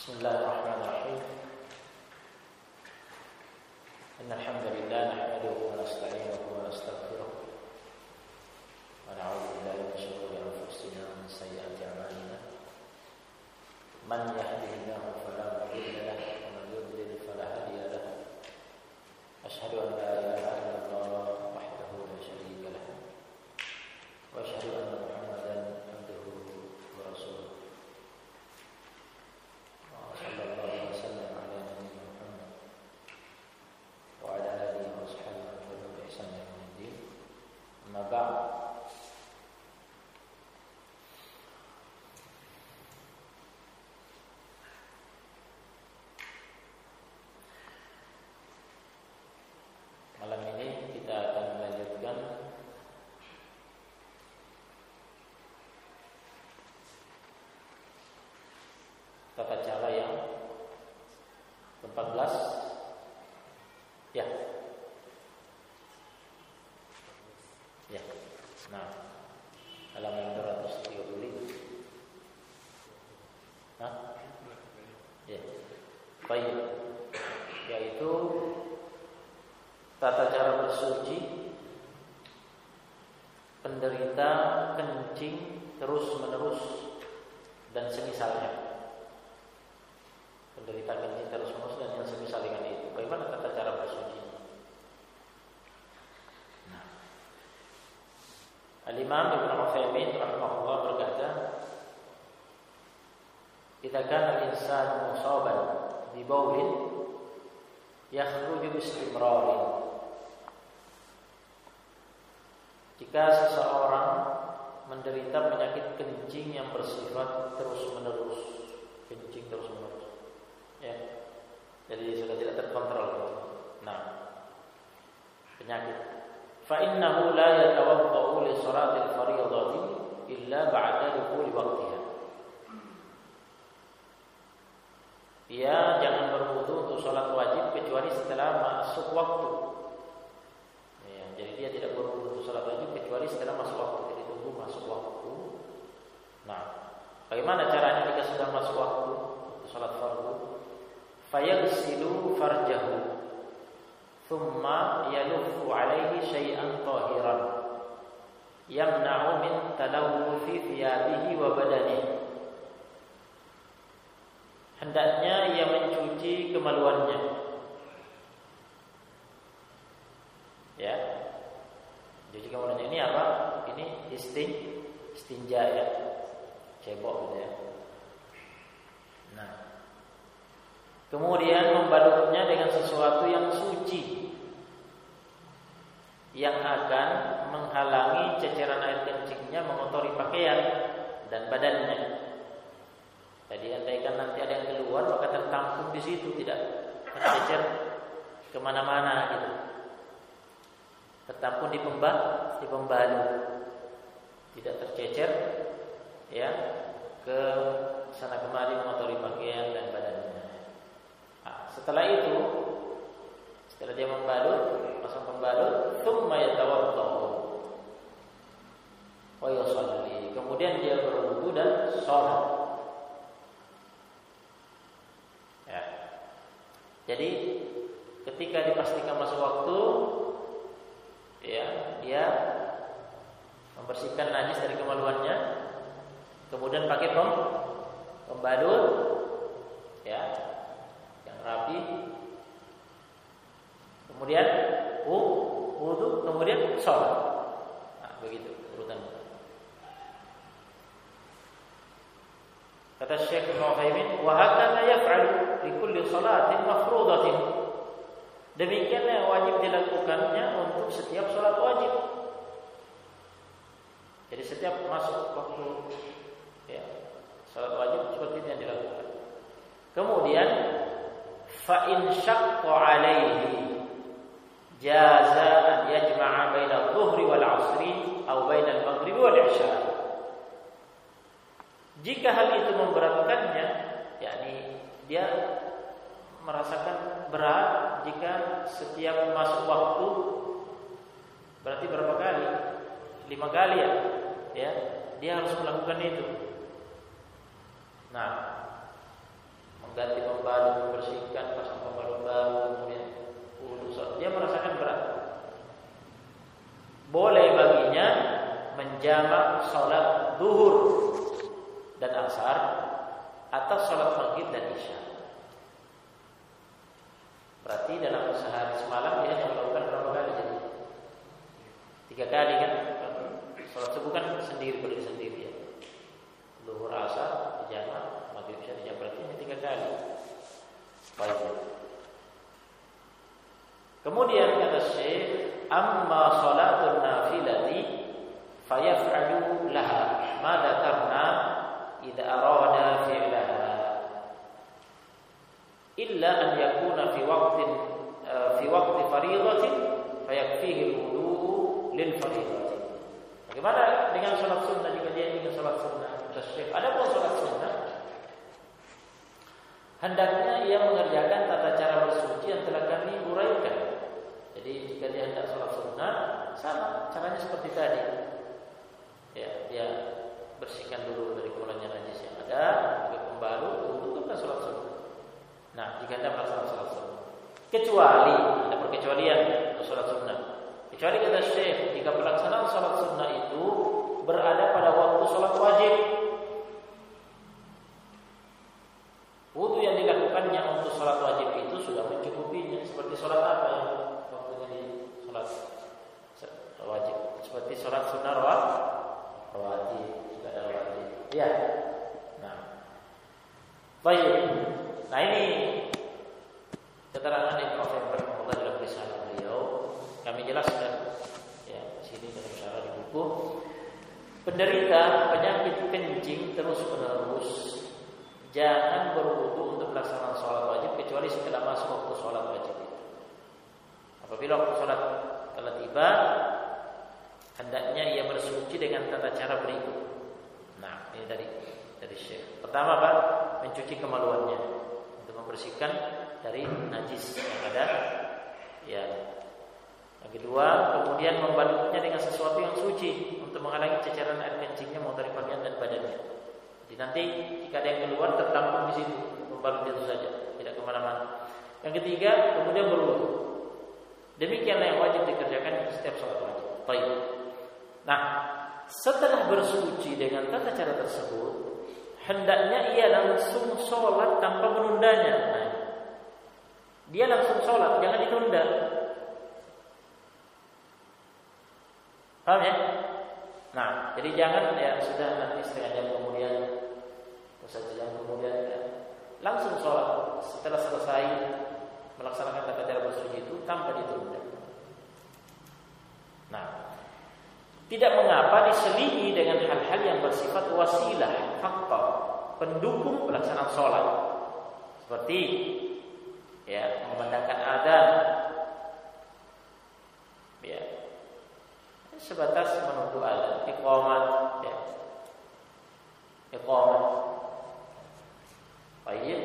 Bismillahirrahmanirrahim. Innal hamdalillah nahmaduhu wa nasta'inuhu wa nastaghfiruh wa na'udzu billahi min shururi anfusina wa min sayyiati a'malina. Man yahdihillahu fala mudilla lahu wa man yudlil fala hadiya lahu. Asyhadu an la ilaha illallah wahdahu la syarika lahu wa asyhadu anna Muhammadan abduhu wa rasuluh. Sallallahu wasallam ala nabiyyina Muhammad wa ala alihi wa sahbihi wa man ihsana ila yaumil. Amma ba'd. Malam ini kita akan melanjutkan tata cara yang ke-14. Ya. Ya. Nah, halaman 235. Hah? Ya. Baik. Yaitu tata cara bersuci penderita kencing terus-menerus dan semisalnya. Penderita kencing terus-menerus dan yang semisal dengan itu. Bagaimana tata cara bersuci? Nah, Al-Imam Ibnu Utsaimin rahimahullah berkata, "Idza kana al-insanu musaban bi bawlin yakhruju bi istimrarin." Jika seseorang menderita penyakit kencing yang bersifat terus-menerus, kencing terus-menerus, ya, jadi sudah tidak terkontrol. Nah, penyakit. Fa innahu la yatawaddau li salatil fardhati illa ba'da dukhuli waqtiha. Ia jangan berwudu untuk salat wajib kecuali setelah masuk waktu. Ya, jadi dia tidak berwudu untuk salat wajib kecuali setelah masuk waktu. Jadi tunggu masuk waktu. Nah, bagaimana caranya jika sudah masuk waktu untuk salat fardu? Fayaghsilu farjahu thumma yaluffu alaihi syai'an tahiran yamna'u min talawwufi thiyabihi wa badanihi. Hendaknya ia mencuci kemaluannya, ya, mencuci kemaluannya. Ini apa? Ini istinja, ya, cebok gitu ya. Nah, kemudian membalutnya dengan sesuatu yang suci yang akan menghalangi ceceran air kencingnya mengotori pakaian dan badannya. Jadi andaikan nanti ada yang keluar maka tertampung di situ, tidak tercecer kemana-mana gitu. Tertampung di pembalut, tidak tercecer, ya, ke sana kemari mengotori pakaian dan badannya. Setelah itu, setelah dia membalut, pasang pembalut, tsumma yatawaddau wa yusalli. Kemudian dia berwudu dan salat. Ya. Jadi ketika dipastikan masuk waktu, ya, dia membersihkan najis dari kemaluannya, kemudian pakai pembalut, ya, rapi, kemudian wudu, kemudian sholat. Nah, begitu urutannya. Kata Syekh Ibnu Utsaimin, wa hakadha yaf'alu li kulli salatin mafruḍatin. Demikianlah wajib dilakukannya untuk setiap salat wajib. Jadi setiap masuk waktu, ya, salat wajib seperti ini yang dilakukan. Kemudian fa in syaqqa alaihi jaza an yajma'a baina adh-dhuhri wal 'ashri aw baina al-maghribi wal 'isha. Jika hal itu memberatkannya, yakni dia merasakan berat jika setiap masuk waktu, berarti berapa kali? 5 kali, ya. Dia harus melakukan itu. Nah, mengganti pembalut, membersihkan, pasang pembalut baru, kemudian wudu, dia merasakan berat. Boleh baginya menjamak salat zuhur dan asar atau salat maghrib dan isya. Berarti dalam sehari semalam dia hanya melakukan berapa kali jadi? 3 kali kan? Salat subuh kan sendiri, berdiri sendiri ya. Zuhur asar dijamak, maghrib isya dijamak, berarti hanya 3 kali. Baik. Kemudian kata Syekh, amma salatul nafilati fayaf'alu laha ma dzakarna idza arada fi'laha illa an yakuna fi waqti fariidatin fayakfihi al-wudu' lil fariidati. Bagaimana dengan salat sunnah jika dia ingin salat sunnah? Adapun salat sunnah hendaknya ia mengerjakan tata cara bersuci yang telah kami uraikan. Jadi jika dia hendak salat sunnah, sama caranya seperti tadi. Ya, dia bersihkan dulu dari kotoran najis yang ada, pakai pembalut, untuk salat sunnah. Nah, jika hendak melaksanakan salat sunnah, kecuali ada perkecualian untuk salat sunnah. Kecuali kata Syekh, jika pelaksanaan salat sunnah itu berada pada waktu salat wajib. Wudu yang dilakukannya untuk salat wajib itu sudah mencukupinya. Seperti salat apa yang waktunya di salat wajib? Seperti salat sunnah rawatib, sudah ada rawatib. Ya. Nah, baik. Nah ini keterangan Ibnu Qayyim dalam risalah beliau. Kami jelaskan ya di sini dalam syarah di buku. Penderita penyakit kencing terus-menerus jangan berwudu untuk pelaksanaan sholat wajib kecuali setelah masuk waktu sholat wajib itu. Apabila waktu sholat telah tiba, hendaknya ia bersuci dengan tata cara berikut. Nah, ini dari Syekh. Pertama apa? Mencuci kemaluannya untuk membersihkan dari najis yang ada. Ya. Yang kedua, kemudian membalutnya dengan sesuatu yang suci untuk menghalangi ceceran air kencingnya mau dari pakaian dan badannya. Jadi nanti jika ada yang keluar tertampung di situ, membalut itu saja, tidak kemana-mana. Yang ketiga, kemudian berwudu. Demikianlah yang wajib dikerjakan setiap sholat wajib. Baik. Nah, setelah bersuci dengan tata cara tersebut, hendaknya ia langsung sholat tanpa menundanya. Nah, dia langsung sholat, jangan ditunda. Paham ya? Nah, jadi jangan ya sudah nanti setengah jam kemudian, atau 1 jam kemudian ya, langsung sholat setelah selesai melaksanakan tata cara bersuci itu tanpa ditunda. Nah, tidak mengapa diselingi dengan hal-hal yang bersifat wasilah, faktor pendukung pelaksanaan sholat, seperti ya memandangkan adzan, ya sebatas menunggu adzan, iqamat, ya iqamat, baik,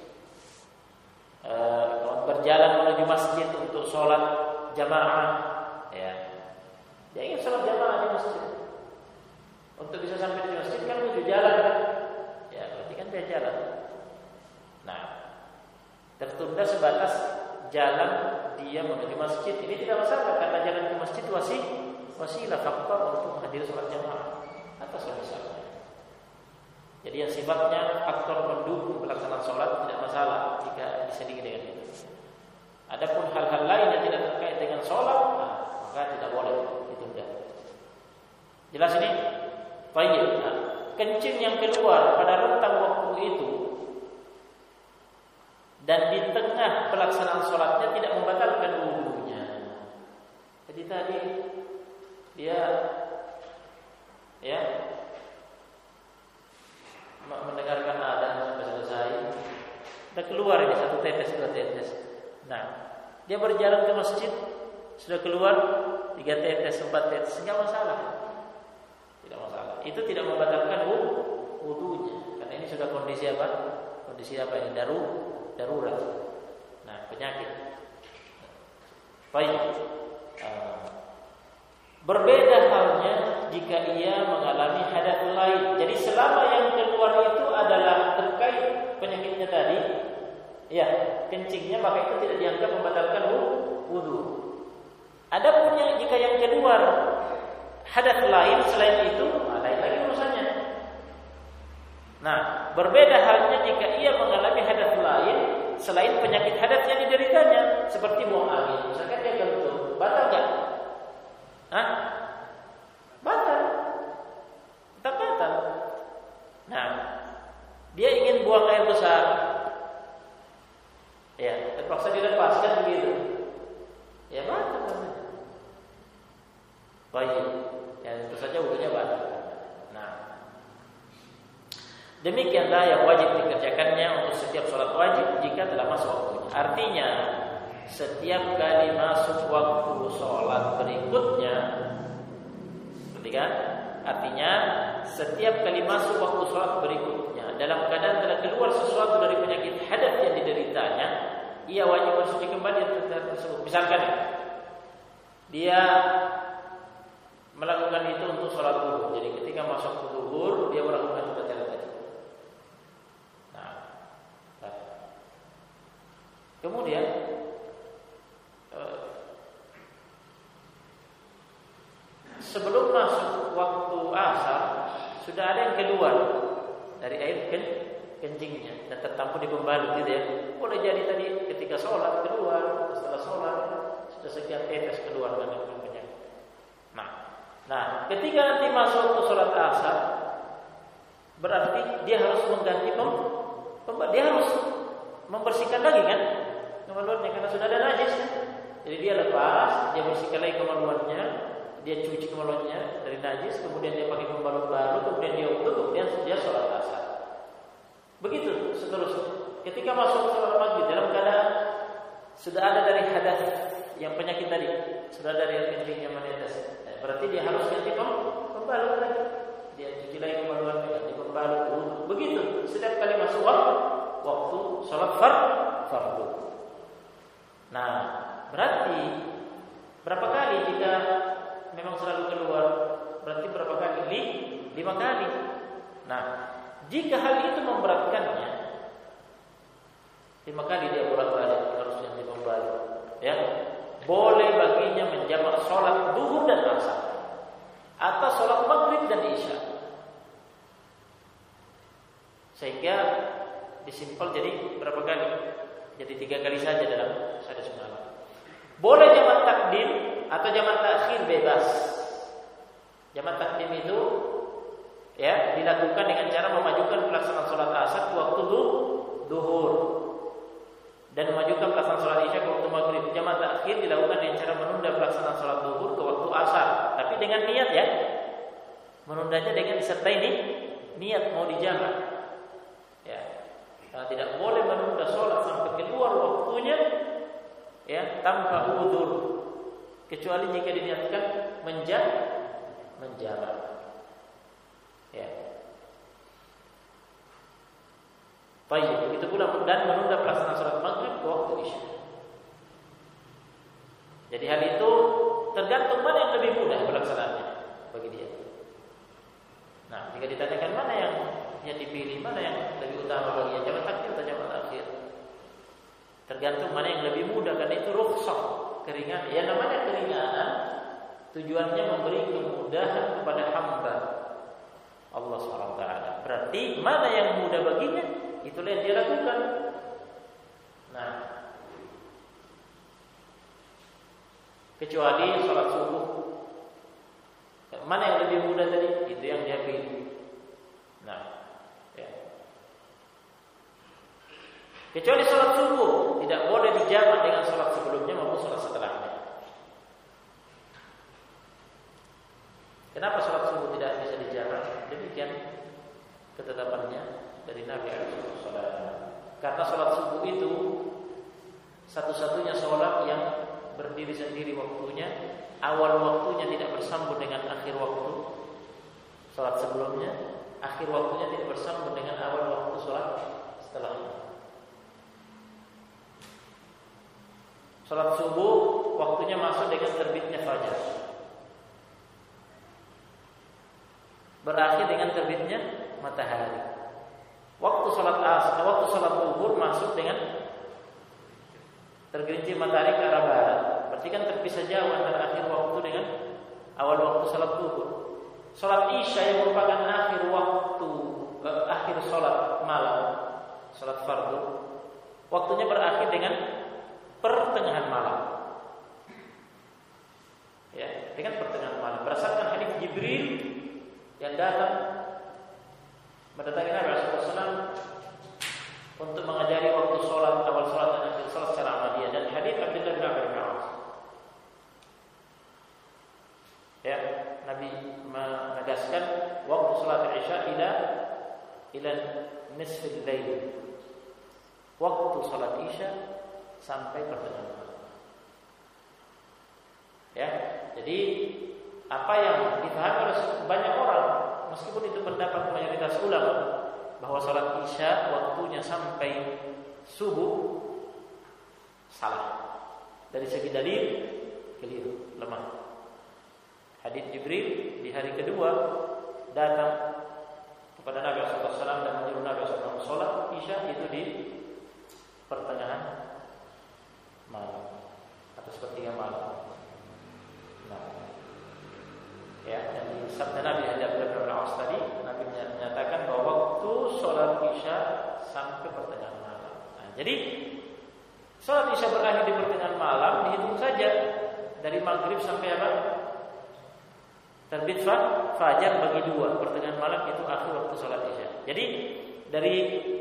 berjalan menuju masjid untuk sholat jamaah, ya. Dia ingin sholat jamaah di masjid. Untuk bisa sampai di masjid kan menuju jalan kan? Ya, berarti kan dia jalan. Nah, tertunda sebatas jalan dia menuju masjid. Ini tidak masalah karena jalan ke masjid wasilah faktor untuk menghadiri sholat jamaah atau semisalnya. Jadi yang sifatnya faktor pendukung pelaksanaan sholat tidak masalah jika diselingi dengan itu. Adapun hal-hal lain yang tidak terkait dengan sholat, maka tidak boleh ditunda. Jelas ini? Baik. Nah, kencing yang keluar pada rentang waktu itu dan di tengah pelaksanaan sholatnya tidak membatalkan wudunya. Jadi tadi dia ya mendengarkan adzan sampai selesai, sudah keluar ini 1 tetes 2 tetes. Nah, dia berjalan ke masjid, sudah keluar 3 tetes 4 tetes, enggak masalah. Tidak masalah. Itu tidak membatalkan wudunya, karena ini sudah kondisi apa? Kondisi apa ini? Darurat. Nah, penyakit. Baik. Berbeda halnya jika ia mengalami hadas lain. Jadi selama yang keluar itu adalah terkait penyakitnya tadi, ya kencingnya, maka itu tidak dianggap membatalkan wudu. Adapun jika yang keluar hadas lain selain itu, lain lagi urusannya. Nah, berbeda halnya jika ia mengalami hadas lain selain penyakit hadas yang dideritanya, seperti buang angin. Misalkan dia kentut, batal nggak? Batal. Tetap batal. Nah, dia ingin buang air besar, ya terpaksa dilepaskan begitu, ya batal. Baik, ya tentu saja wudunya batal. Nah, demikianlah yang wajib dikerjakannya untuk setiap sholat wajib jika telah masuk waktunya. Artinya, setiap kali masuk waktu sholat berikutnya, ketika artinya setiap kali masuk waktu sholat berikutnya dalam keadaan telah keluar sesuatu dari penyakit hadas yang dideritanya, ia wajib bersuci kembali tersebut. Misalkan dia melakukan itu untuk sholat zuhur. Jadi ketika masuk zuhur dia melakukan sholat tadi. Nah, kemudian sebelum masuk waktu asar sudah ada yang keluar dari air kencingnya dan tertampung di pembalut gitu ya. Boleh jadi tadi ketika sholat keluar, setelah sholat sudah sekian tetes keluar dari penyakit. Nah, ketika nanti masuk ke sholat asar, berarti dia harus mengganti dia harus membersihkan lagi kan kemaluannya karena sudah ada najis. Jadi dia lepas, dia bersihkan lagi kemaluannya, dia cuci kemaluannya dari najis, kemudian dia pakai pembalut baru, kemudian dia wudu, kemudian dia sholat asar. Begitu seterusnya. Ketika masuk sholat maghrib dalam keadaan sudah ada dari hadas yang penyakit tadi, sudah ada dari kencing yang menetes. Berarti dia harus ganti pembalut lagi. Dia cuci lagi kemaluannya, ganti pembalut. Begitu setiap kali masuk waktu sholat fardu. Nah, berarti berapa kali jika memang selalu keluar? Berarti berapa kali? 5 kali. Nah, jika hal itu memberatkannya, 5 kali dia bolak-balik harus ganti pembalut. Ya. Boleh baginya menjamak sholat zuhur dan asar atau sholat maghrib dan isya, sehingga disimpel jadi berapa kali? Jadi 3 kali saja dalam satu semalam. Boleh jamak takdim atau jamak takhir bebas. Jamak takdim itu ya dilakukan dengan cara memajukan pelaksanaan sholat asar ke waktu zuhur dan memajukan pelaksanaan sholat isya ke waktu maghrib. Jamak takhir dilakukan dengan cara menunda pelaksanaan sholat zuhur ke waktu asar, tapi dengan niat ya. Menundanya dengan disertai niat mau dijamak. Ya. Karena tidak boleh menunda sholat sampai keluar waktunya ya tanpa udzur, kecuali jika diniatkan menjamak. Ya. Baik, begitu pula dan menunda pelaksanaan sholat maghrib ke waktu isya. Jadi hal itu tergantung mana yang lebih mudah pelaksanaannya bagi dia. Nah, jika ditanyakan mana yang dipilih, mana yang lebih utama bagi dia, jamak takdim atau jamak takhir, tergantung mana yang lebih mudah, karena itu rukhsah, keringanan. Ya namanya keringanan tujuannya memberi kemudahan kepada hamba Allah SWT. Berarti mana yang mudah baginya, itulah yang dia lakukan. Nah, kecuali sholat subuh, mana yang lebih mudah tadi, itu yang dia pilih. Nah, ya. Kecuali sholat subuh tidak boleh dijamak dengan sholat sebelumnya maupun sholat setelahnya. Kenapa sholat subuh tidak bisa dijamak? Demikian ketetapannya dari Nabi SAW. Karena sholat subuh itu satu-satunya sholat yang berdiri sendiri waktunya, awal waktunya tidak bersambung dengan akhir waktu sholat sebelumnya, akhir waktunya tidak bersambung dengan awal waktu sholat setelahnya. Sholat subuh waktunya masuk dengan terbitnya fajar, berakhir dengan terbitnya matahari. Waktu waktu salat zuhur masuk dengan tergelincir matahari ke arah barat. Berarti kan terpisah jauh antara akhir waktu dengan awal waktu salat zuhur. Salat Isya yang merupakan akhir waktu, akhir salat malam, salat fardu, waktunya berakhir dengan pertengahan malam. Ya, dengan pertengahan malam. Berdasarkan hadis Jibril yang datang mendatangi Nabi SAW untuk mengajari waktu sholat, awal sholat dan akhir sholat secara amaliyah, dan hadis Abdullah bin Amr bin As. Ya, Nabi menegaskan waktu sholat Isya ila nisfil lail. Waktu sholat Isya sampai pertengahan malam. Ya, jadi apa yang dipahami oleh banyak orang, meskipun itu pendapat mayoritas ulama, bahwa salat Isya waktunya sampai subuh, salah. Dari segi dalil keliru, lemah. Hadits Jibril di hari kedua datang kepada Nabi SAW dan menyuruh Nabi SAW salat Isya itu di pertengahan malam atau sepertiga malam. Ya, dan di sabda Nabi Abdullah bin As tadi, Nabi menyatakan bahwa waktu sholat Isya sampai pertengahan malam. Nah, jadi sholat Isya berakhir di pertengahan malam, dihitung saja dari maghrib sampai apa? Terbit fajar bagi dua, pertengahan malam itu akhir waktu sholat Isya. Jadi dari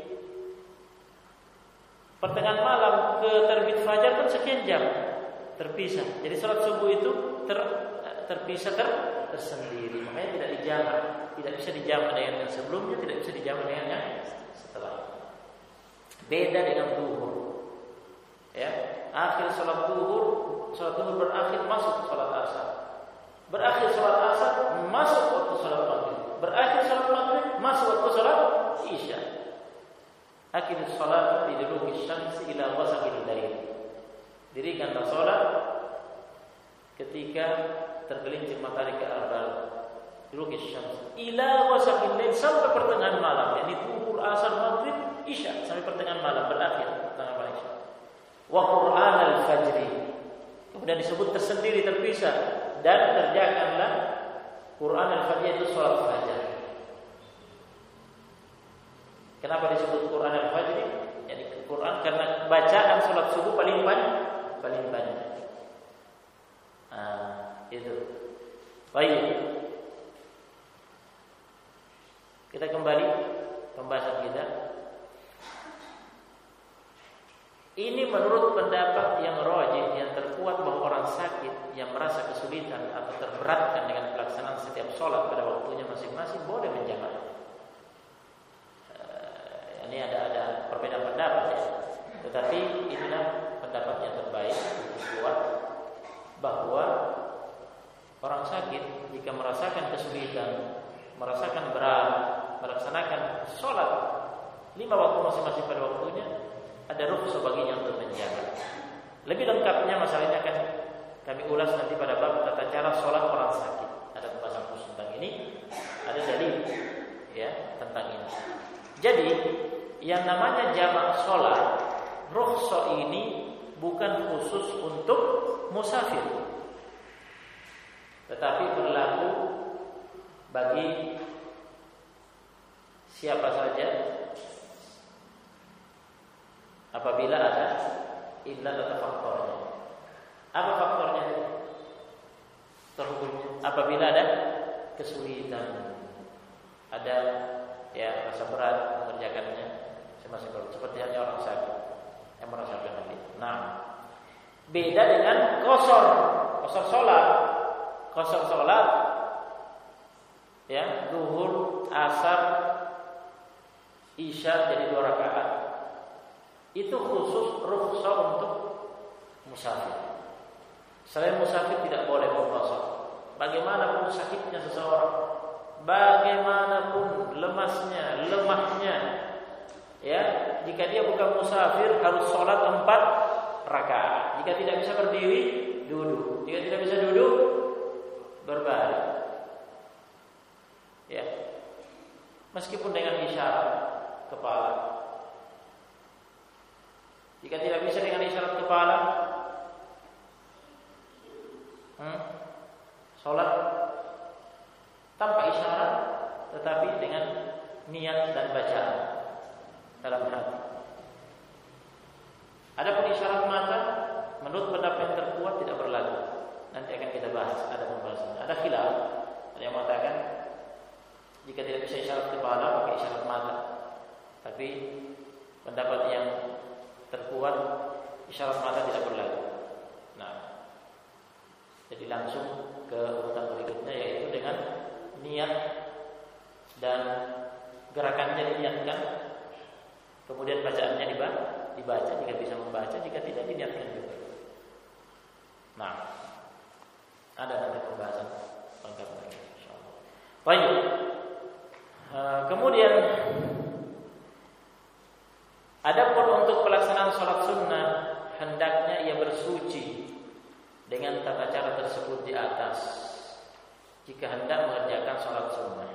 pertengahan malam ke terbit fajar kan sekian jam terpisah. Jadi sholat subuh itu terpisah tersendiri, makanya tidak dijamak, tidak bisa dijamak dengan yang sebelumnya, tidak bisa dijamak dengan yang setelah. Beda dengan zuhur. Ya, akhir salat zuhur berakhir masuk salat asar. Berakhir salat asar masuk waktu salat maghrib. Berakhir salat maghrib masuk waktu salat isya. Akhir salat liduluki syamsi ila ghasaqil lail. Dirikanlah salat ketika tergelincir matahari ke arah barat, duluki syams ila ghasaqil lail, sampai pertengahan malam, yakni zuhur, asar, maghrib, isya, sampai pertengahan malam, berakhir pertengahan malam isya. Wa Qur'an al-fajri, kemudian disebut tersendiri, terpisah, dan kerjakanlah Qur'an al-fajri, itu salat fajar. Kenapa disebut Qur'an al-fajri? Jadi Quran karena bacaan salat subuh paling banyak. Itu. Baik. Kita kembali pembahasan kita. Ini menurut pendapat yang rajih, yang terkuat, bahwa orang sakit yang merasa kesulitan atau terberatkan dengan pelaksanaan setiap sholat pada waktunya masing-masing boleh menjamak. Ini ada perbedaan pendapat ya. Tetapi inilah pendapat yang terbaik, kuat, bahwa orang sakit jika merasakan kesulitan, merasakan berat, melaksanakan sholat 5 waktu masing-masing pada waktunya, ada rukhsah baginya untuk menjaga. Lebih lengkapnya masalah ini akan kami ulas nanti pada bab tata cara sholat orang sakit. Ada pembahasan khusus tentang ini, ada dalil ya tentang ini. Jadi yang namanya jamak sholat, rukhsah ini bukan khusus untuk musafir, tetapi berlaku bagi siapa saja apabila ada illat atau faktornya. Apa faktornya? Terhukumnya apabila ada kesulitan, ada ya rasa berat mengerjakannya seperti halnya orang sakit yang merasakan hal itu. Nah, beda dengan qasar sholat. Qasar sholat ya, zuhur, asar, isya jadi 2 rakaat. Itu khusus rukhsah untuk musafir. Selain musafir tidak boleh berqasar. Bagaimanapun sakitnya seseorang, bagaimanapun lemahnya, ya, jika dia bukan musafir harus sholat 4 rakaat. Jika tidak bisa berdiri, duduk. Jika tidak bisa duduk, berbaring. Ya, meskipun dengan isyarat, kepala. Jika tidak bisa dengan isyarat kepala, sholat tanpa isyarat, tetapi dengan niat dan bacaan dalam hati. Adapun isyarat mata, menurut pendapat yang terkuat tidak berlaku. Nanti akan kita bahas, ada pembahasan. Ada khilaf, ada yang mengatakan jika tidak bisa isyarat kepala pakai isyarat mata. Tapi pendapat yang terkuat isyarat mata tidak berlaku. Nah, jadi langsung ke urutan berikutnya, yaitu dengan niat dan gerakannya diniatkan, kemudian bacaannya dibaca jika bisa membaca, jika tidak diniatkan juga. Nah, ada nanti pembahasan lengkap lagi insyaallah. Baik. Kemudian adapun untuk pelaksanaan sholat sunnah, hendaknya ia bersuci dengan tata cara tersebut di atas jika hendak mengerjakan sholat sunnah.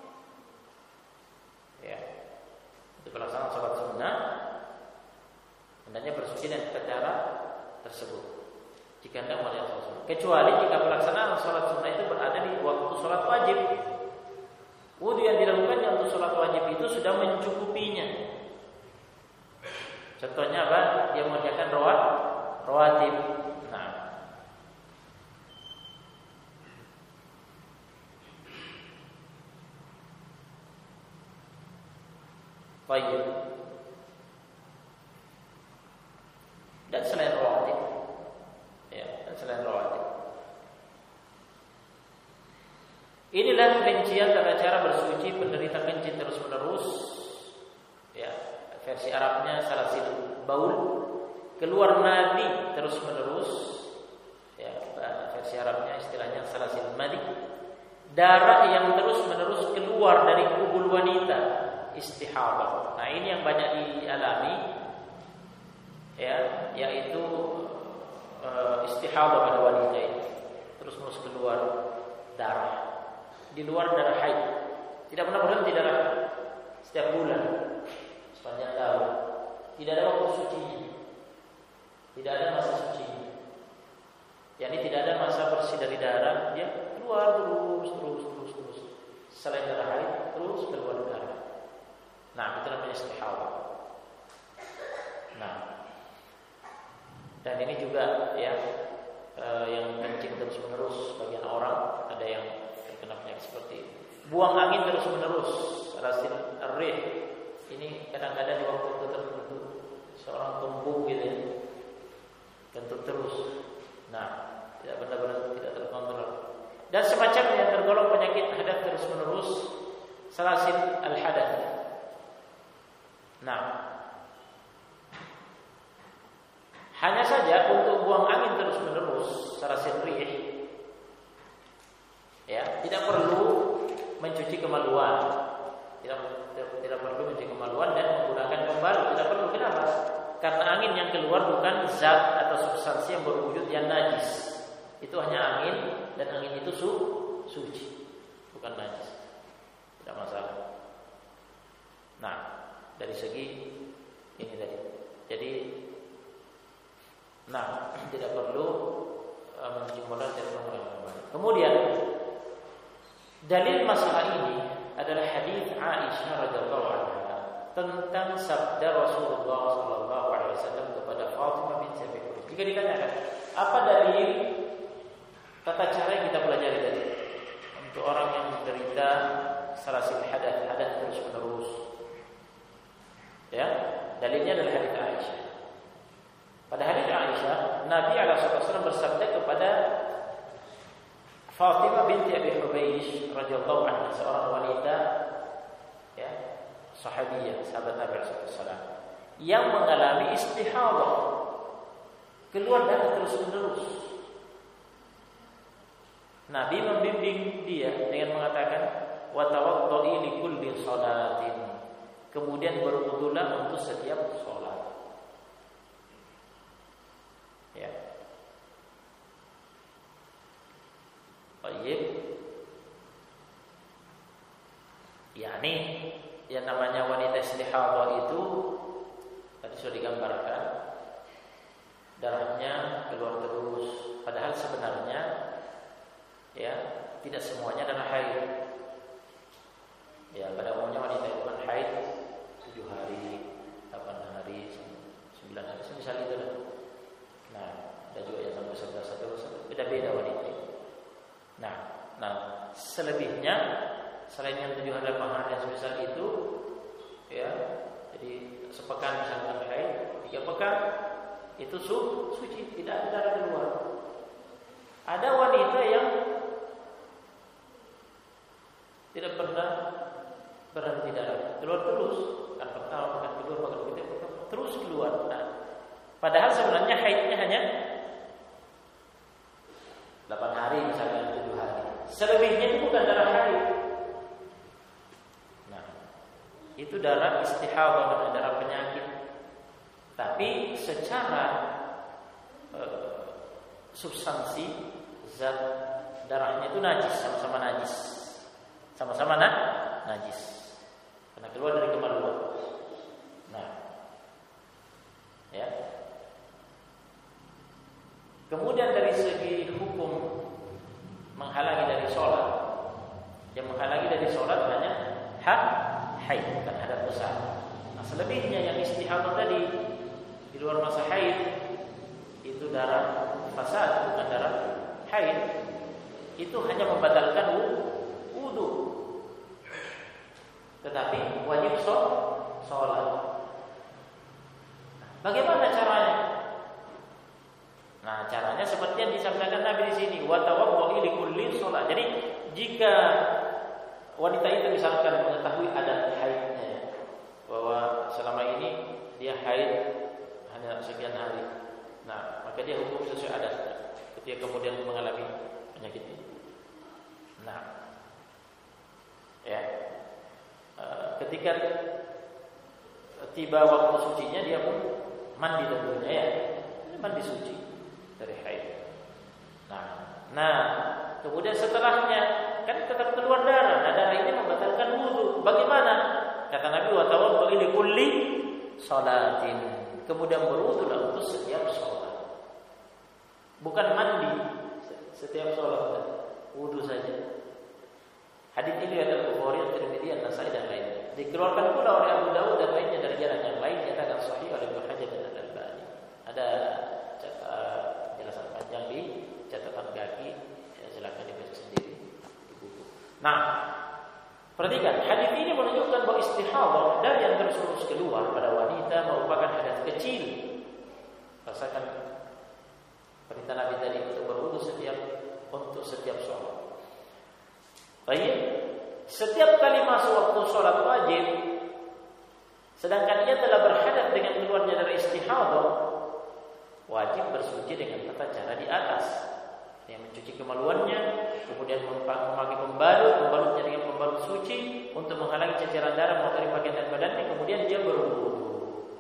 Ya, untuk pelaksanaan sholat sunnah hendaknya bersuci dengan tata cara tersebut jika hendak mengerjakan sholat sunnah. Kecuali jika pelaksanaan sholat sunnah itu berada di waktu sholat wajib. Wudu yang dilakukannya untuk sholat wajib itu sudah mencukupinya. Contohnya apa? Dia mengerjakan rawatib. Nah, baik. Dan selain rawatib, ya, dan selain rawatib. Inilah rincian tata cara bersuci penderita kencing terus-menerus. Ya, versi Arabnya salasil baul, keluar nadi terus-menerus. Ya, versi Arabnya istilahnya salasil madi. Darah yang terus-menerus keluar dari kubul wanita, istihadah. Nah, ini yang banyak dialami, ya, yaitu istihadah pada wanita ini. Terus-menerus keluar darah di luar darah haid, tidak pernah berhenti darah setiap bulan sepanjang tahun. Tidak ada waktu sucinya, tidak ada masa sucinya. Yani tidak ada masa bersih dari darah, dia keluar terus. Selain darah haid terus keluar darah. Nah, itu namanya istihadah. Nah, dan ini juga ya yang kencing terus menerus, bagian orang ada yang terkena penyakit seperti ini. Buang angin terus menerus, salasil ar-rih. Ini kadang-kadang di waktu tertentu seorang tumbuk gitu ya, kentut terus. Nah, tidak benar-benar tidak terkontrol. Dan semacamnya yang tergolong penyakit hadas terus menerus, salasil al-hadas. Nah, hanya saja untuk buang angin terus menerus, salasil rih, ya, tidak perlu mencuci kemaluan, tidak perlu mencuci kemaluan dan menggunakan pembalut, tidak perlu. Kenapa? Karena angin yang keluar bukan zat atau substansi yang berwujud yang najis. Itu hanya angin, dan angin itu suci, bukan najis. Tidak masalah. Nah, dari segi ini tadi. Jadi, nah, tidak perlu mencuci kemaluan dan menggunakan pembalut. Kemudian dalil masalah ini adalah hadis Aisyah radhiyallahu anha tentang sabda Rasulullah sallallahu alaihi wasallam kepada Fatimah binti Abi Hubaysh. Jika ditanyakan, apa dalil tata cara yang kita pelajari tadi untuk orang yang menderita salasil hadas terus menerus? Ya, dalilnya adalah hadis Aisyah. Pada hadis Aisyah, Nabi alaihi wasallam bersabda kepada Fatimah binti Abi Hubaysh radhiyallahu anha, seorang wanita ya, sahabiyah, sahabat Nabi sallallahu alaihi wasallam yang mengalami istihadah, keluar darah terus-menerus. Nabi membimbing dia dengan mengatakan wa tawadda'i li kulli shalatin. Kemudian berwudulah untuk setiap salat. Ya. Baik. Yani yang namanya wanita istihadhah itu tadi sudah digambarkan, darahnya keluar terus. Padahal sebenarnya ya tidak semuanya darah haid. Ya, pada umumnya wanita itu kan haid 7 hari, 8 hari, 9 hari, semisal itu lah. Nah, ada juga yang sampai 11 hari, beda-beda wanita itu. Nah, selebihnya selain yang 7 hari, 8 hari yang semisal itu, ya, jadi sepekan misalkan haid, 3 pekan itu suci, tidak ada darah keluar. Ada wanita yang tidak pernah berhenti darah, keluar terus, kan pertama, pekan kedua, pekan ketiga, terus keluar. Nah, padahal sebenarnya haidnya hanya 8 hari misalnya 7 hari. Selebihnya itu bukan darah haid. Nah, itu darah istihadhah, darah penyakit. Tapi secara substansi zat darahnya itu najis, sama-sama najis. Sama-sama najis. Karena keluar dari kemaluan. Nah, ya. Kemudian dari segi hukum menghalangi dari sholat, yang menghalangi dari sholat hanya haid, bukan hadas besar. Nah, selebihnya yang istihadhah tadi di luar masa haid itu darah fasad, bukan darah haid. Itu hanya membatalkan wudu. Tetapi wajib sholat. Bagaimana caranya? Nah, caranya seperti yang disampaikan Nabi di sini, wa tawaddu li kulli shalah. Jadi, jika wanita itu misalkan mengetahui ada haidnya, bahwa selama ini dia haid hanya sekian hari. Nah, maka dia hukum sesuai adat ketika kemudian mengalami penyakit ini. Nah, ya. Ketika tiba waktu sucinya dia pun mandi tentunya ya, mandi suci dari haid. Nah, kemudian setelahnya kan tetap keluar darah. Nah, darah ini membatalkan wudu. Bagaimana? Kata Nabi, wa tawaddu li kulli sholatin. Kemudian berwudulah untuk setiap sholat. Bukan mandi setiap sholat, wudu saja. Hadis ini adalah Bukhari, Tirmidzi, An-Nasa'i dan lainnya. Dikeluarkan pula oleh Abu Dawud dan lainnya dari jalan yang lain, dikatakan sahih oleh Ibnu Hajar dan Al-Albani. Ada penjelasan panjang di catatan kaki, ya, silakan dibaca sendiri di buku. Nah, perhatikan, hadis ini menunjukkan bahwa istihadhah dari yang terus keluar pada wanita merupakan hadas kecil. Rasakan perintah Nabi tadi untuk berwudu untuk setiap sholat. Baik, setiap kali masuk waktu sholat wajib, sedangkan ia telah berhadapan dengan keluarnya dari istihadhah, wajib bersuci dengan tata cara di atas. Yang mencuci kemaluannya, kemudian memakai pembalutnya dengan pembalut suci untuk menghalangi ceceran darah mengotori pakaian dan badannya, kemudian dia berwudu.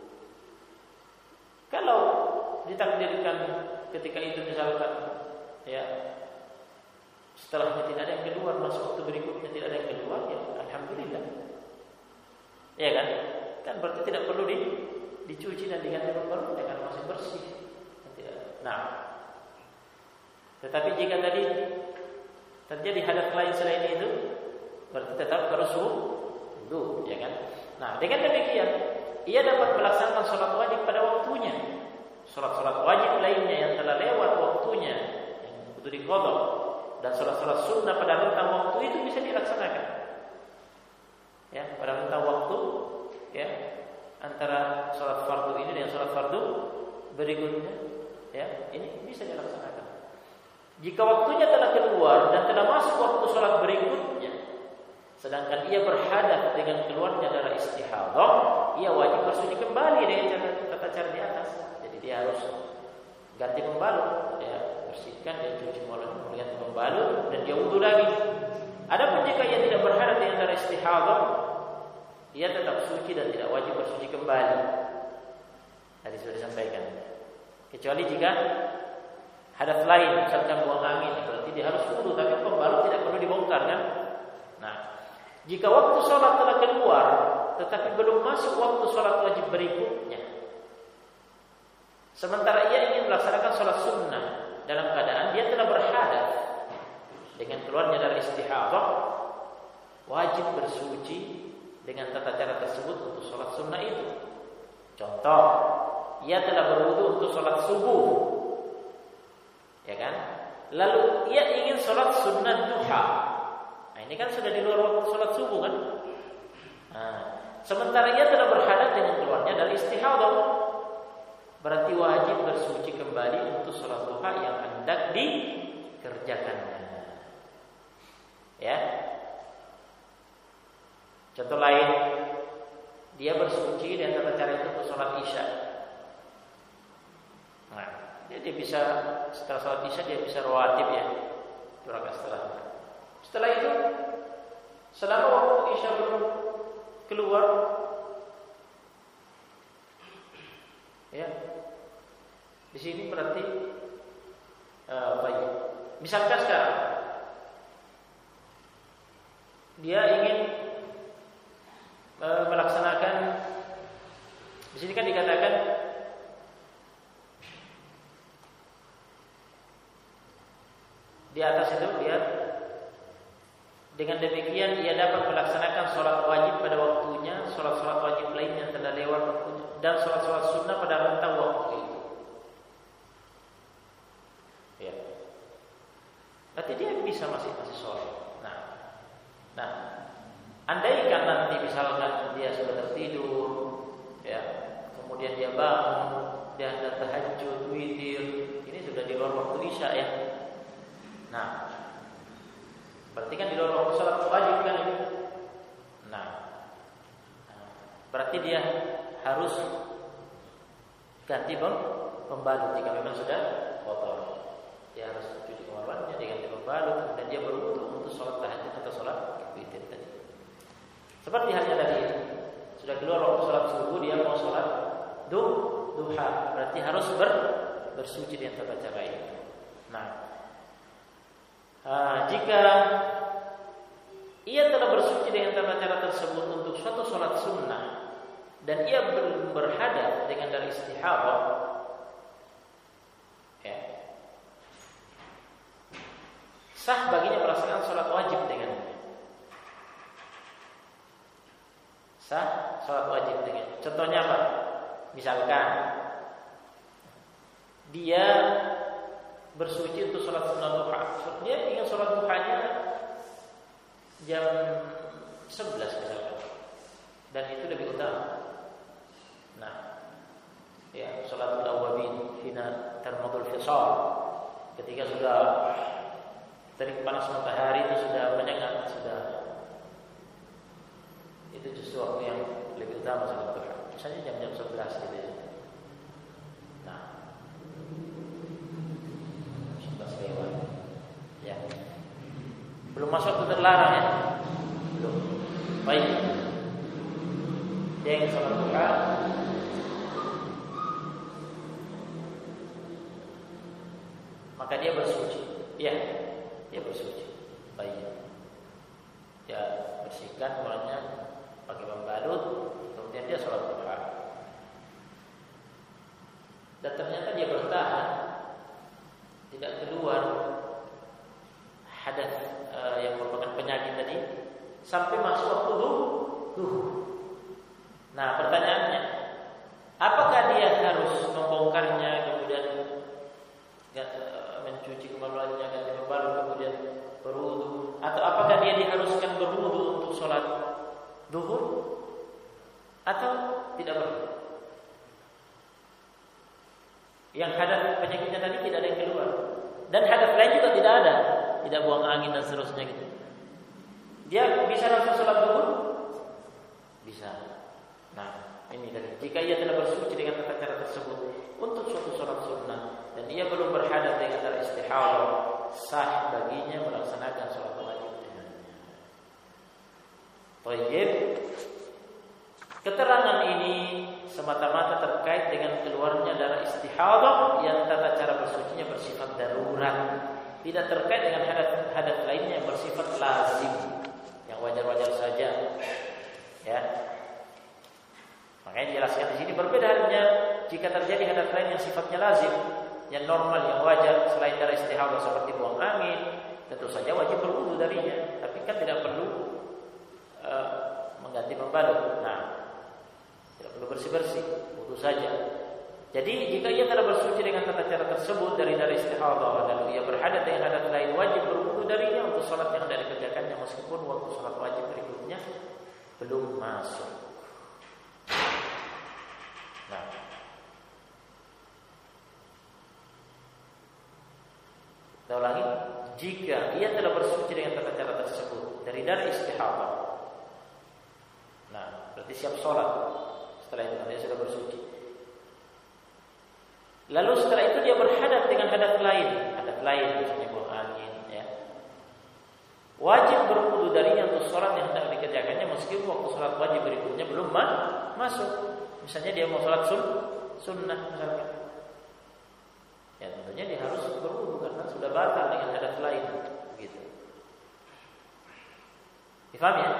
Kalau ditakdirkan ketika itu misalkan, ya, setelahnya tidak ada yang keluar, masuk waktu berikutnya tidak ada yang keluar, ya alhamdulillah. Ya kan? Kan berarti tidak perlu dicuci dan diganti pembalutnya karena masih bersih. Nah, tetapi jika tadi terjadi hadas lain selain itu, berarti tetap harus wudu, ya kan? Nah, dengan demikian ia dapat melaksanakan sholat wajib pada waktunya. Sholat-sholat wajib lainnya yang telah lewat waktunya, yang butuh diqadha, dan sholat-sholat sunnah pada rentang waktu itu bisa dilaksanakan. Ya, pada rentang waktu, ya, antara sholat fardu ini dan sholat fardu berikutnya, ya, ini bisa dilaksanakan. Jika waktunya telah keluar dan telah masuk waktu sholat berikutnya, sedangkan ia berhadapan dengan keluarnya darah istihadhah, ia wajib bersuci kembali dengan tata cara di atas. Jadi dia harus ganti pembalut, ya, bersihkan dan cuci mulut, ganti pembalut dan dia wudu lagi. Adapun jika ia tidak berhadapan dengan darah istihadhah, ia tetap suci dan tidak wajib bersuci kembali. Tadi sudah disampaikan. Kecuali jika hadas lain, misalkan buang angin, berarti dia harus wudu, tapi pembalut tidak perlu dibongkar kan? Nah, jika waktu sholat telah keluar tetapi belum masuk waktu sholat wajib berikutnya. Sementara ia ingin melaksanakan sholat sunnah dalam keadaan dia telah berhadas dengan keluarnya dari istihadhah, wajib bersuci dengan tata cara tersebut untuk sholat sunnah itu. Contoh, ia telah berwudu untuk sholat subuh, ya kan? Lalu ia ingin sholat sunnah duha. Nah, ini kan sudah di luar waktu sholat subuh kan? Nah, sementara ia telah berhadas dengan keluarnya dari istihadhah, berarti wajib bersuci kembali untuk sholat duha yang hendak dikerjakannya. Ya. Contoh lain, dia bersuci dan tata cara itu untuk sholat isya. Nah, dia bisa setelah sholat isya dia bisa rawatib ya, 2 rakaat setelahnya. Setelah itu, selama waktu isya belum keluar, ya, di sini berarti misalkan sekarang dia ingin melaksanakan, di sini kan dikatakan di atas itu lihat, dengan demikian ia dapat melaksanakan sholat wajib pada waktunya, sholat-sholat wajib lain yang telah lewat waktunya, dan sholat-sholat sunnah pada rentang waktu itu. Ya, berarti dia bisa masih sholat. Nah, andaikan nanti misalkan dia sudah tertidur, ya, kemudian dia bangun, dia hendak tahajud, witir, ini sudah di luar waktu isya ya. Nah, berarti kan di luar waktu sholat wajib kan itu. Nah, berarti dia harus ganti pembalut jika memang sudah kotor. Dia harus cuci kemaluannya, diganti pembalut, dan dia berwudu untuk sholat tahajud atau sholat witir tadi. Seperti halnya tadi, sudah keluar waktu sholat subuh, dia mau sholat duha, berarti harus bersuci dengan tata cara ini. Nah, jika ia telah bersuci dengan tata cara tersebut untuk suatu sholat sunnah dan ia belum berhadas dengan dari istihadhah, ya, sah baginya melaksanakan sholat wajib dengannya. Sah sholat wajib dengan. Contohnya apa? Misalkan dia bersuci untuk sholat sunnah duha. Dia ingin sholat duhanya jam 11 misalkan, dan itu lebih utama. Nah, ya, sholatul awwabin hina tarmadul fisal, ketika sudah terik panas matahari itu sudah menyengat, itu justru waktu yang lebih utama sholat duha. Misalnya jam-jam 11 gitu ya. Nah, 11 lewat. Ya. Belum masuk ke terlarang ya. Belum. Baik. Dia yang sholat duha, maka dia bersuci. Ya, dia bersuci. Baik. Dia bersihkan mulanya pakai pembalut, kemudian dia sholat duha. Dan ternyata dia bertahan, tidak keluar hadas yang merupakan penyakit tadi sampai masuk waktu duhur. Nah, pertanyaannya, apakah dia harus membongkarnya, kemudian mencuci kemaluannya, ganti pembalut, kemudian berwudu, atau apakah dia diharuskan berwudu untuk sholat duhur atau tidak perlu? Yang hadas penyakitnya tadi tidak ada yang keluar, dan hadas lain juga tidak ada, tidak buang angin dan seterusnya gitu. Dia bisa langsung sholat duhur? Bisa. Nah, ini tadi. Jika ia telah bersuci dengan tata cara tersebut untuk suatu sholat sunnah dan ia belum berhadas dengan cara istihadhah, sah baginya melaksanakan sholat wajib dengannya. Baik. Keterangan ini semata-mata terkait dengan keluarnya darah istihadhah yang tata cara bersucinya bersifat darurat, tidak terkait dengan hadas lainnya yang bersifat lazim, yang wajar-wajar saja. Ya. Makanya dijelaskan di sini berbeda halnya jika terjadi hadas lain yang sifatnya lazim, yang normal, yang wajar selain darah istihadah seperti buang angin, tentu saja wajib berwudu darinya, tapi kan tidak perlu mengganti pembalut. Nah, tidak perlu bersih-bersih, wudu saja. Jadi jika ia telah bersuci dengan tata cara tersebut dari darah istihadah lalu ia berhadas dengan hadas lain, wajib berwudu darinya untuk salat yang hendak dikerjakannya meskipun waktu salat wajib berikutnya belum masuk. Nah, kita ulangi, jika ia telah bersuci dengan tata cara tersebut dari darah istihadah, nah berarti siap sholat. Setelah itu dia sudah bersuci. Lalu setelah itu dia berhadas dengan hadas lain, misalnya buang angin, ya. Wajib berwudu darinya untuk sholat yang hendak dikerjakannya meskipun waktu sholat wajib berikutnya belum masuk. Misalnya dia mau sholat sunnah misalkan. Ya tentunya dia harus berwudu karena sudah batal dengan hadas lain, gitu. Difaham ya?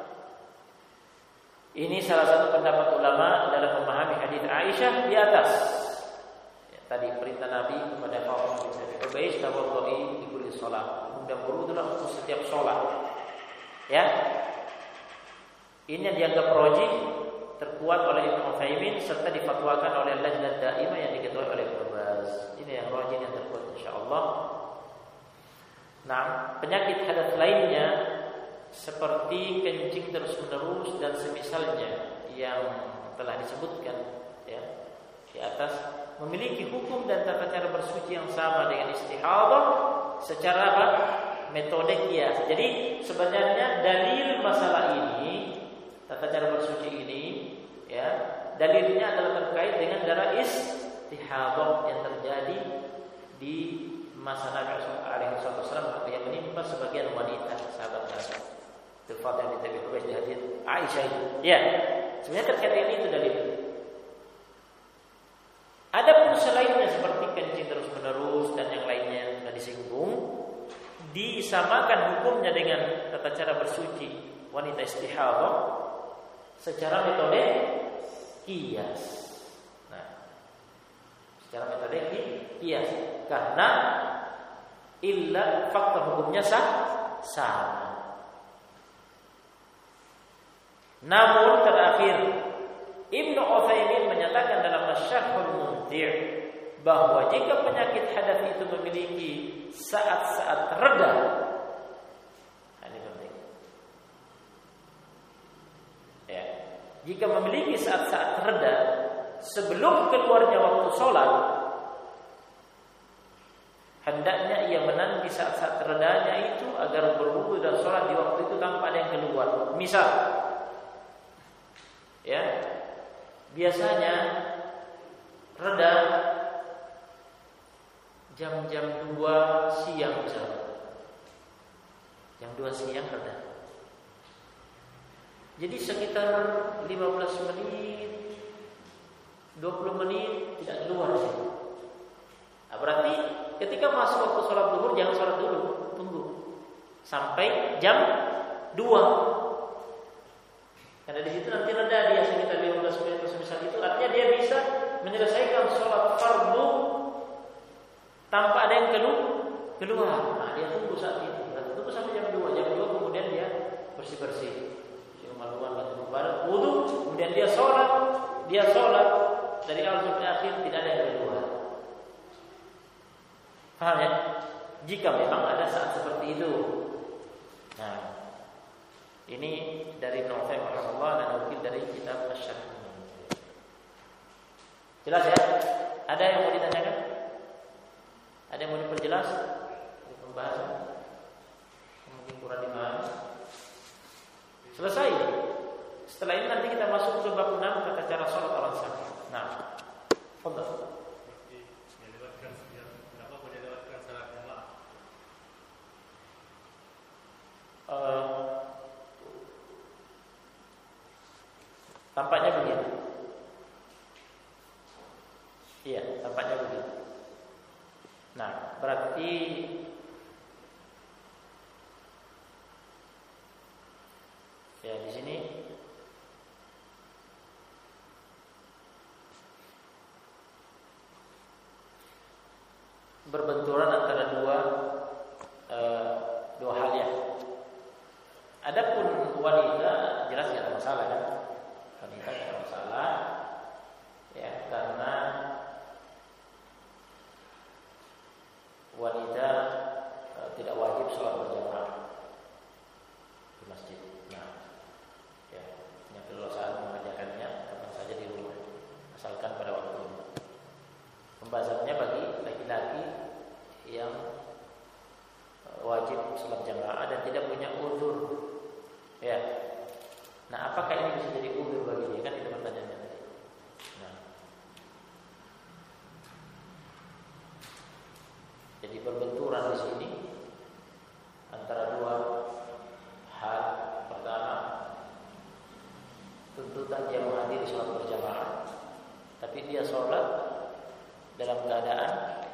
Ini salah satu pendapat ulama dalam memahami hadis Aisyah di atas. Ya, tadi perintah Nabi kepada Fatimah binti Ubaid, tawaddu'i li kulli shalah. Kemudian berwudulah untuk setiap sholat. Ya. Ini yang dianggap rajih, terkuat oleh Ibnu Utsaimin serta difatwakan oleh Lajnah Daimah yang diketuai oleh Ibnu Baz. Ini yang rajih yang terkuat insyaallah. Nah, penyakit hadas lainnya seperti kencing terus-menerus dan semisalnya yang telah disebutkan ya di atas memiliki hukum dan tata cara bersuci yang sama dengan istihadah secara apa? Metode qiyas. Jadi sebenarnya dalil masalah ini, tata cara bersuci ini ya, dalilnya adalah terkait dengan darah istihadah yang terjadi di masa Nabi alaihi wasallam yang menimpa sebagian wanita sahabat Nabi. Fatimah binti Ubaid di hadis Aisyah itu. Ya, sebenarnya terkait dengan itu dalil. Adapun selainnya seperti kencing terus menerus dan yang lainnya yang sudah disinggung, disamakan hukumnya dengan tata cara bersuci wanita istihadah secara metode qiyas. Nah, secara metode qiyas karena illa faktor hukumnya sama. Namun terakhir Ibnu Utsaimin menyatakan dalam Syarhul Mumti' bahwa jika penyakit hadas itu memiliki saat-saat reda, ini penting. Ya, jika memiliki saat-saat reda sebelum keluarnya waktu sholat, hendaknya ia menanti saat-saat redanya itu agar berwudu dan sholat di waktu itu tanpa ada yang keluar. Misal, ya, biasanya reda jam-jam 2 siang misalnya. Jam 2 siang reda. Jadi sekitar 15 menit 20 menit tidak keluar sih. Nah, berarti ketika masuk waktu sholat zuhur jangan sholat dulu, tunggu sampai jam 2. Karena di situ nanti reda dia sekitar 15 menit atau semisal itu, artinya dia bisa menyelesaikan sholat fardu tanpa ada yang keluar. Nah, dia tunggu saat itu. Tunggu sampai jam 2. Jam 2 kemudian dia bersih-bersih. Maluan batu mubarak, wudu, kemudian dia sholat dari awal sampai akhir tidak ada yang keluar. Paham ya? Jika memang ada saat seperti itu. Nah, ini dari Nawawi rahimahullah dan mungkin dari kitab Asy-Syarh. Jelas ya? Ada yang mau ditanyakan? Ada yang mau diperjelas? Di pembahasan mungkin kurang dipahami. Selesai. Setelah ini nanti kita masuk ke bab 6 tata cara sholat orang sakit. Nah, fadhil. Tampaknya begitu. Iya, tampaknya begitu. Nah, berarti ya di sini berbenturan antara dua hal ya. Adapun wanita jelas tidak ada masalah kan? Wanita tidak ada masalah ya, karena wanita tidak wajib sholat berjamaah di masjid. Nah, ya, punya keleluasaan mengerjakannya kapan saja di rumah, asalkan pada waktunya. Pembahasannya bagi laki-laki yang wajib sholat jamaah dan tidak punya uzur. Ya. Nah, apakah ini bisa jadi uzur bagi dia? Kan itu pertanyaannya tadi. Nah, jadi berbenturan di sini antara dua hal. Pertama, tuntutan dia menghadiri sholat berjamaah, tapi dia sholat dalam keadaan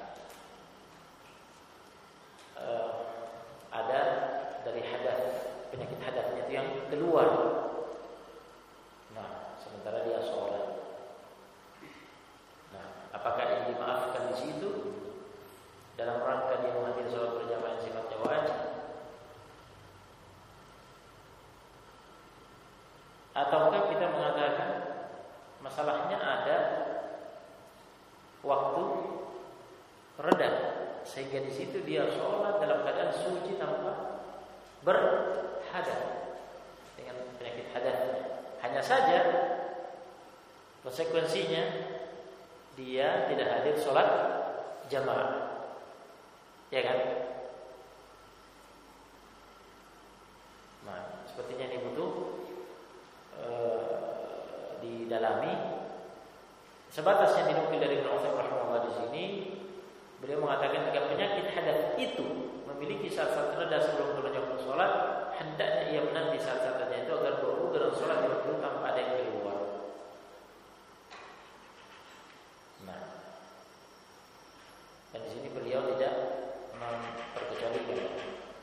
ada dari hadas, penyakit hadasnya itu yang keluar. Nah, sementara dia sholat. Nah, apakah ini dimaafkan di situ dalam rangka dia menghadiri sholat berjamaah yang sifatnya wajib, ataukah kita mengatakan masalahnya ada waktu reda sehingga di situ dia sholat dalam keadaan suci tanpa berhadas dengan penyakit hadasnya. Hanya saja konsekuensinya dia tidak hadir sholat jamaah, ya kan? Nah, sepertinya ini butuh didalami. Sebatas yang dinukil dari Ibnu Utsaimin rahimahullah di sini, beliau mengatakan jika penyakit hadas itu memiliki saat-saat reda sebelum turunnya waktu sholat, hendaknya ia menanti saat-saat reda itu agar berwudu dan sholat di waktu tanpa ada yang keluar. Nah, dan di sini beliau tidak memperkecualikan.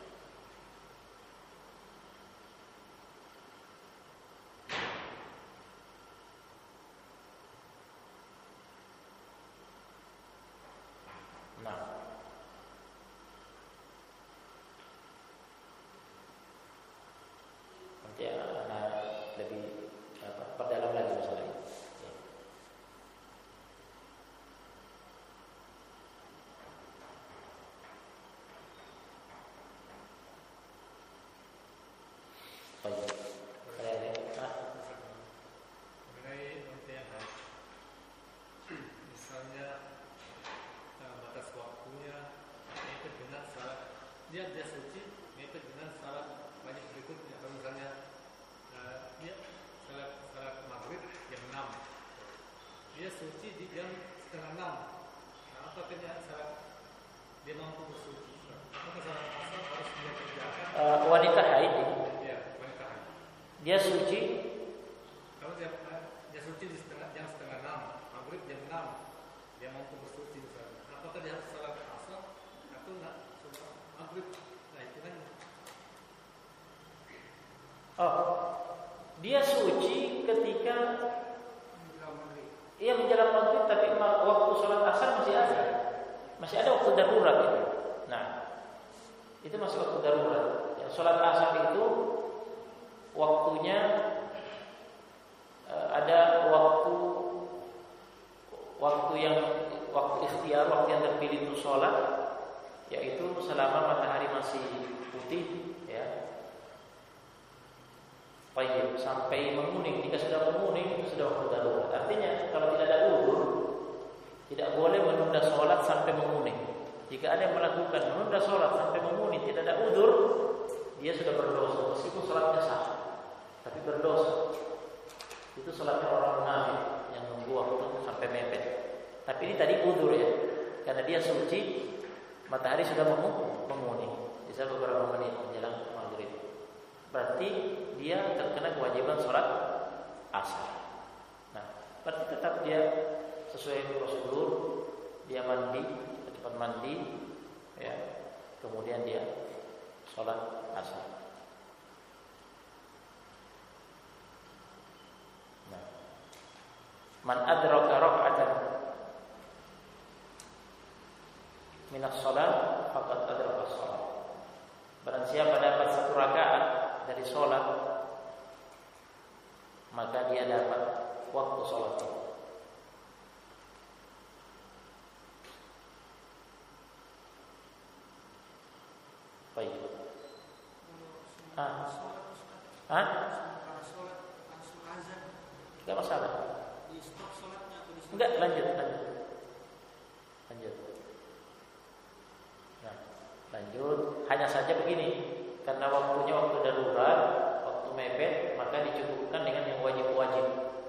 Lebih perdalam lagi masalah ini. Ya. Baik. Mengenai misalnya batas waktunya mepet dengan salat, dia suci mepet dengan salat wajib berikutnya. Kalau misalnya dia salat maghrib jam 6, dia suci di jam setengah 6. Nah, apakah dia dia mampu bersuci? Apakah salat asar harus dia kerjakan? Wanita haid, Ya, wanita haid. Dia suci. Kalau dia suci di jam setengah 6, maghrib jam 6, dia mampu bersuci misalnya. Apakah dia harus salat asar atau enggak? Maghrib, nah itu kan. Dia suci ketika ia menjelang maghrib, tapi waktu sholat asar masih ada waktu darurat itu. Nah, itu masih waktu darurat. Yang sholat asar itu waktunya ada waktu ikhtiar, waktu yang terpilih untuk sholat, yaitu selama matahari masih putih, ya. Baik, sampai menguning. Jika sudah menguning, itu sudah waktu darurat. Artinya kalau tidak ada uzur, tidak boleh menunda sholat sampai menguning. Jika ada yang melakukan menunda sholat sampai menguning, tidak ada uzur, dia sudah berdosa. Meskipun sholatnya sah, tapi berdosa. Itu sholatnya orang munafik yang nunggu waktu sampai mepet. Tapi ini tadi uzur ya, karena dia suci, matahari sudah menguning, bisa beberapa menit menjelang maghrib. Berarti dia terkena kewajiban sholat asar. Nah, berarti tetap dia sesuai prosedur, dia mandi, cepat mandi, ya, kemudian dia sholat asar. Nah, man adraka rak'atan min minas shalah faqad adraka shalah. Barang siapa dapat 1 rakaat dari salat, maka dia dapat waktu salat itu. Baik. Tidak masalah. Enggak, lanjut. Nah, lanjut. Hanya saja begini, karena waktunya waktu darurat, waktu mepet, maka dicukupkan dengan yang wajib-wajib.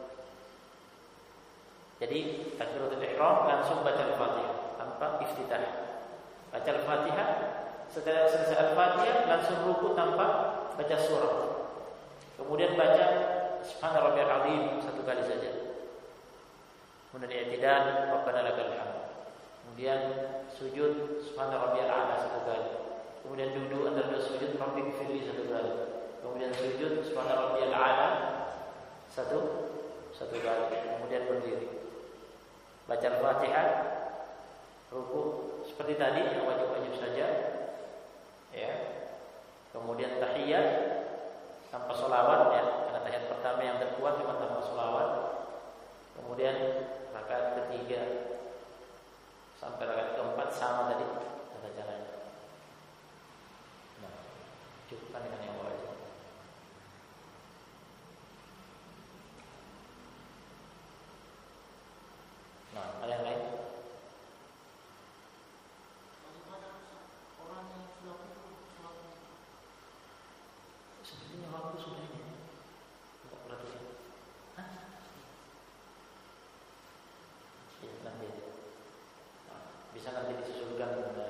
Jadi takbiratul ihram langsung baca Al-Fatihah tanpa iftitah. Baca Al-Fatihah, setelah selesai Al-Fatihah langsung ruku tanpa baca surah. Kemudian baca Subhana rabbiyal azim 1 kali saja. Kemudian i'tidal Rabbana lakal hamd. Kemudian sujud Subhana rabbiyal a'la 1 kali. Kemudian duduk antara 2 sujud Rabbi ghfirli 1 kali. Kemudian sujud Subhana rabbiyal a'la 1 kali. Kemudian berdiri. Baca Al-Fatihah, ruku seperti tadi yang wajib-wajib saja. Ya. Kemudian tahiyat tanpa sholawat, ya, karena tahiyat pertama yang terkuat memang tanpa sholawat. Kemudian rakaat ketiga sampai rakaat keempat sama tadi tata caranya. Nah, cukupkan dengan yang wajib. Nah, ada yang lain? Sepertinya waktu sudah ini. Enggak perhatian. Ya, nanti. Bisa nanti disusulkan